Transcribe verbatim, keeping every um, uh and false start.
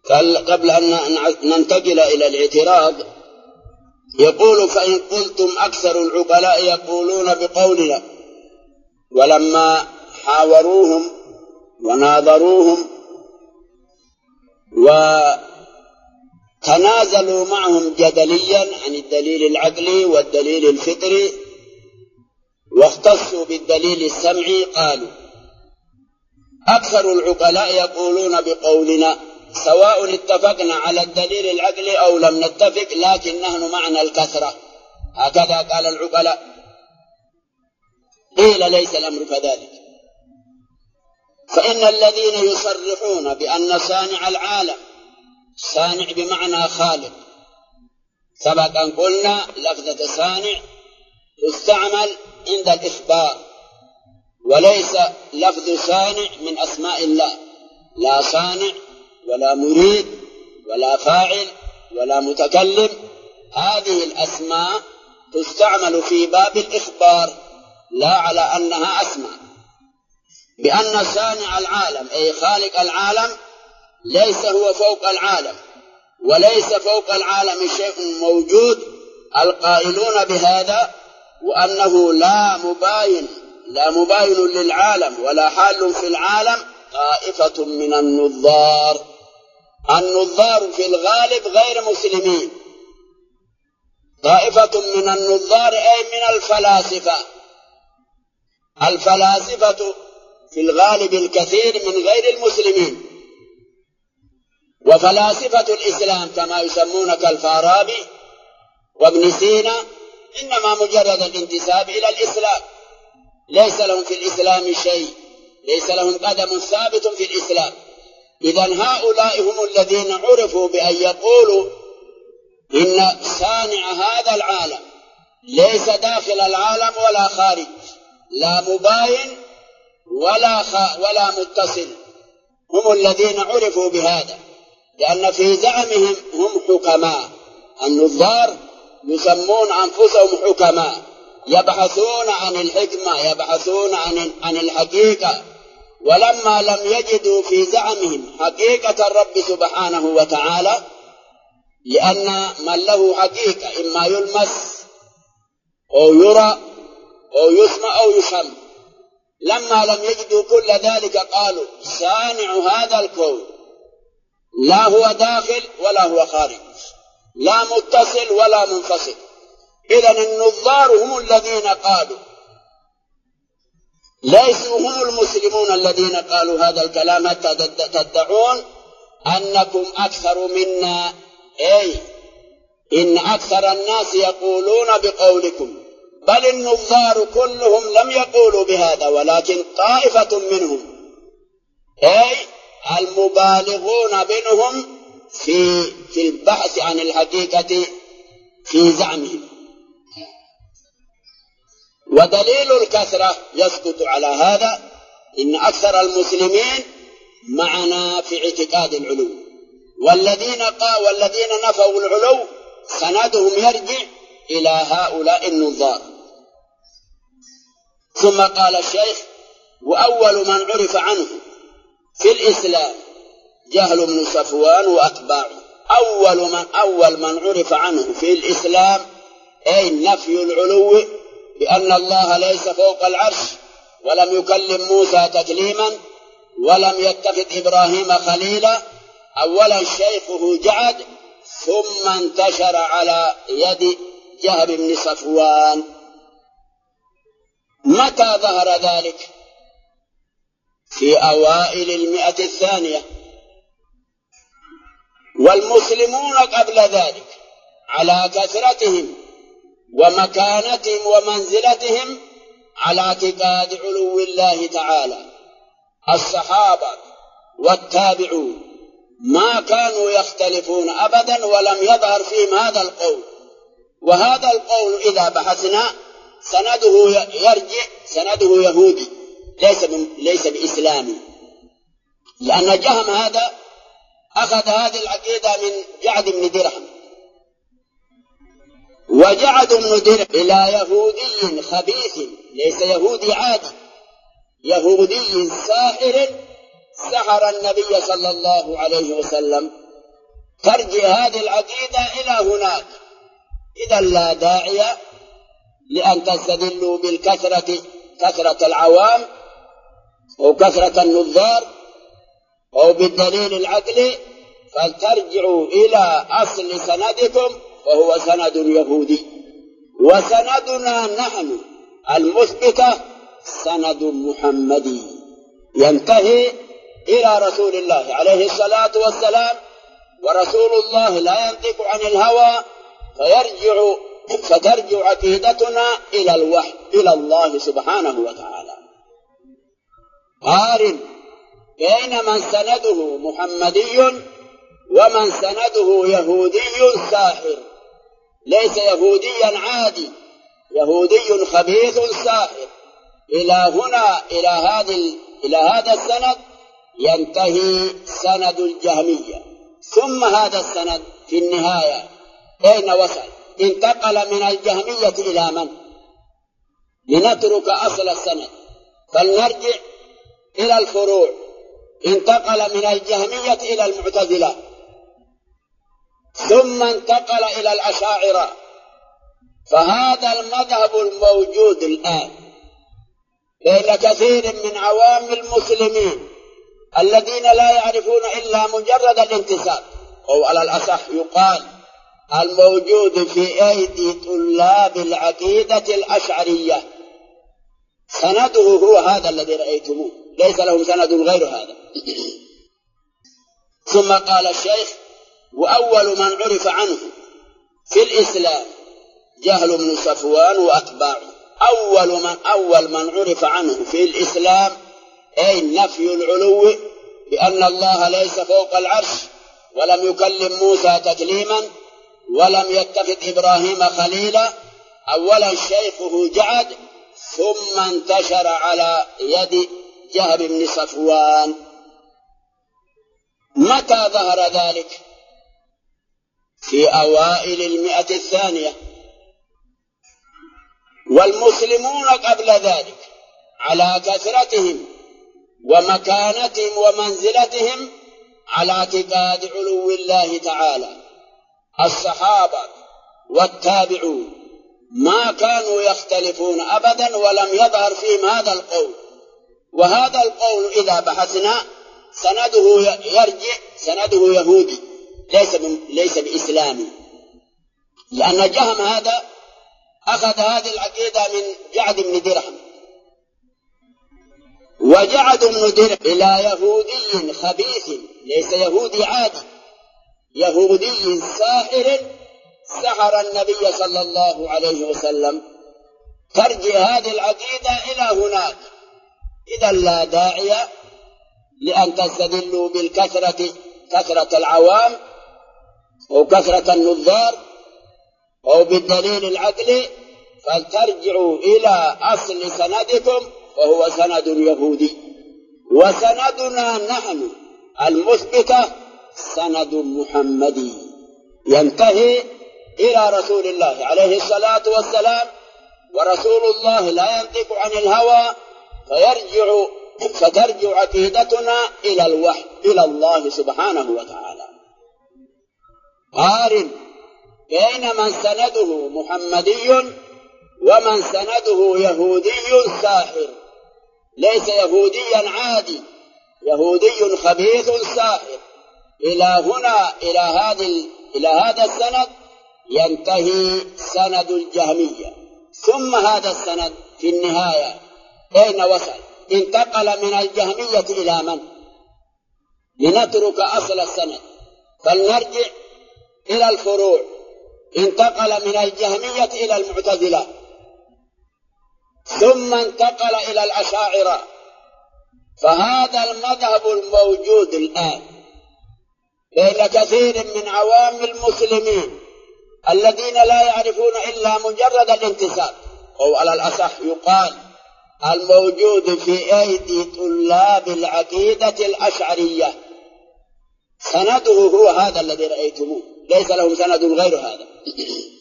قبل أن ننتقل إلى الاعتراض يقول: فإن قلتم أكثر العقلاء يقولون بقولنا، ولما حاوروهم وناظروهم وتنازلوا معهم جدليا عن الدليل العقلي والدليل الفطري واختصوا بالدليل السمعي، قالوا: أكثر العقلاء يقولون بقولنا سواء اتفقنا على الدليل العقلي أو لم نتفق، لكن نحن معنا الكثرة. هكذا قال العقلاء. قيل: ليس الأمر كذلك، فإن الذين يصرحون بأن صانع العالم، صانع بمعنى خالق، سبق أن قلنا لفظة صانع تستعمل عند الإخبار، وليس لفظ صانع من أسماء الله، لا صانع ولا مريد ولا فاعل ولا متكلم. هذه الأسماء تستعمل في باب الإخبار لا على أنها أسماء. بأن صانع العالم أي خالق العالم ليس هو فوق العالم، وليس فوق العالم شيء موجود، القائلون بهذا وأنه لا مباين لا مباين للعالم ولا حال في العالم طائفة من النظار. النظار في الغالب غير مسلمين. طائفة من النظار أي من الفلاسفة. الفلاسفة في الغالب الكثير من غير المسلمين، وفلاسفة الإسلام كما يسمون كالفارابي وابن سينا إنما مجرد الانتساب إلى الإسلام، ليس لهم في الإسلام شيء، ليس لهم قدم ثابت في الإسلام. إذن هؤلاء هم الذين عرفوا بأن يقولوا إن صانع هذا العالم ليس داخل العالم ولا خارج، لا مباين ولا خ... ولا متصل. هم الذين عرفوا بهذا، لأن في زعمهم هم حكماء. النظار يسمون أنفسهم حكماء، يبحثون عن الحكمة، يبحثون عن عن الحقيقة، ولما لم يجدوا في زعمهم حقيقة الرب سبحانه وتعالى، لأن من له حقيقة إما يلمس أو يرى أو يسمع أو يشم، لما لم يجدوا كل ذلك قالوا صانع هذا الكون لا هو داخل ولا هو خارج، لا متصل ولا منفصل. إذن النظار هم الذين قالوا، ليسوا هم المسلمون الذين قالوا هذا الكلام حتى تدعون أنكم أكثر منا، أي إن أكثر الناس يقولون بقولكم، بل النظار كلهم لم يقولوا بهذا، ولكن طائفة منهم أي المبالغون منهم في في البحث عن الحقيقة في زعمهم. ودليل الكثرة يسقط على هذا إن أكثر المسلمين معنا في اعتقاد العلو، والذين قا والذين نفوا العلو سندهم يرجع إلى هؤلاء النظار. ثم قال الشيخ: وأول من عرف عنه في الإسلام جهل بن صفوان وأتباعه. أول من أول من عرف عنه في الإسلام أي نفي العلو، بأن الله ليس فوق العرش، ولم يكلم موسى تكليما، ولم يتخذ إبراهيم خليلا. أولا شيخه جعد، ثم انتشر على يد جهل بن صفوان. متى ظهر ذلك؟ في أوائل المئة الثانية، والمسلمون قبل ذلك على كثرتهم ومكانتهم ومنزلتهم على اعتقاد علو الله تعالى. الصحابة والتابعون ما كانوا يختلفون أبدا، ولم يظهر فيهم هذا القول. وهذا القول إذا بحثنا سنده يرجع سنده يهودي، ليس ليس بإسلامي، لأن جهم هذا أخذ هذه العقيدة من جعد بن درهم، وجعد بن درهم إلى يهودي خبيث، ليس يهودي عادي، يهودي ساحر سحر النبي صلى الله عليه وسلم ترجع هذه العقيدة إلى هناك. إذا لا داعي لأن تستدلوا بالكثرة، كثرة العوام أو كثرة النظار أو بالدليل العقلي، فلترجعوا إلى أصل سندكم وهو سند يهودي، وسندنا نحن المثبتة سند محمدي ينتهي إلى رسول الله عليه الصلاة والسلام، ورسول الله لا ينطق عن الهوى، فيرجع فترجع عقيدتنا إلى الوحي إلى الله سبحانه وتعالى. قارن بين من سنده محمدي ومن سنده يهودي ساحر، ليس يهوديا عادي، يهودي خبيث ساحر. إلى هنا إلى هذا إلى هذا السند ينتهي سند الجهمية. ثم هذا السند في النهاية أين وصل؟ انتقل من الجهمية إلى من؟ لنترك أصل السند فلنرجع إلى الفروع. انتقل من الجهمية إلى المعتزلة، ثم انتقل إلى الأشاعرة. فهذا المذهب الموجود الآن بين كثير من عوام المسلمين الذين لا يعرفون إلا مجرد الانتساب، أو على الأصح يقال الموجود في أيدي طلاب العقيدة الأشعرية، سنده هو هذا الذي رأيتموه، ليس لهم سند غير هذا. ثم قال الشيخ: وأول من عرف عنه في الإسلام جهل بن صفوان وأتباعه. أول من أول من عرف عنه في الإسلام أي نفي العلو، بأن الله ليس فوق العرش، ولم يكلم موسى تكليما، ولم يتخذ إبراهيم خليلا. أولا شيخه جعد، ثم انتشر على يد جهل بن صفوان. متى ظهر ذلك؟ في أوائل المئة الثانية، والمسلمون قبل ذلك على كثرتهم ومكانتهم ومنزلتهم على اعتقاد علو الله تعالى. الصحابة والتابعون ما كانوا يختلفون أبدا، ولم يظهر فيهم هذا القول. وهذا القول إذا بحثنا سنده يرجع سنده يهودي، ليس ليس بإسلامي، لأن جهم هذا أخذ هذه العقيدة من جعد بن درهم، وجعد بن درهم إلى يهودي خبيث، ليس يهودي عادي، يهودي ساحر سحر النبي صلى الله عليه وسلم. ترجع هذه العقيدة إلى هناك. إذا لا داعي لأن تستدلوا بالكثرة، كثرة العوام أو كثرة النظار أو بالدليل العقلي، فلترجعوا إلى أصل سندكم وهو سند يهودي، وسندنا نحن المثبتة سند محمدي ينتهي إلى رسول الله عليه الصلاة والسلام، ورسول الله لا ينطق عن الهوى، فيرجع فترجع عقيدتنا إلى الوحي إلى الله سبحانه وتعالى. قارن بين من سنده محمدي ومن سنده يهودي ساحر، ليس يهوديا عادي، يهودي خبيث ساحر. إلى هنا إلى هذا إلى هذا السند ينتهي سند الجهمية. ثم هذا السند في النهاية أين وصل؟ انتقل من الجهمية إلى من؟ لنترك أصل السند فلنرجع إلى الفروع. انتقل من الجهمية إلى المعتزلة، ثم انتقل إلى الأشاعرة. فهذا المذهب الموجود الآن بين كثير من عوام المسلمين الذين لا يعرفون إلا مجرد الانتساب، أو على الأصح يقال الموجود في أيدي طلاب العقيدة الأشعرية، سنده هو هذا الذي رأيتموه، ليس لهم سند غير هذا.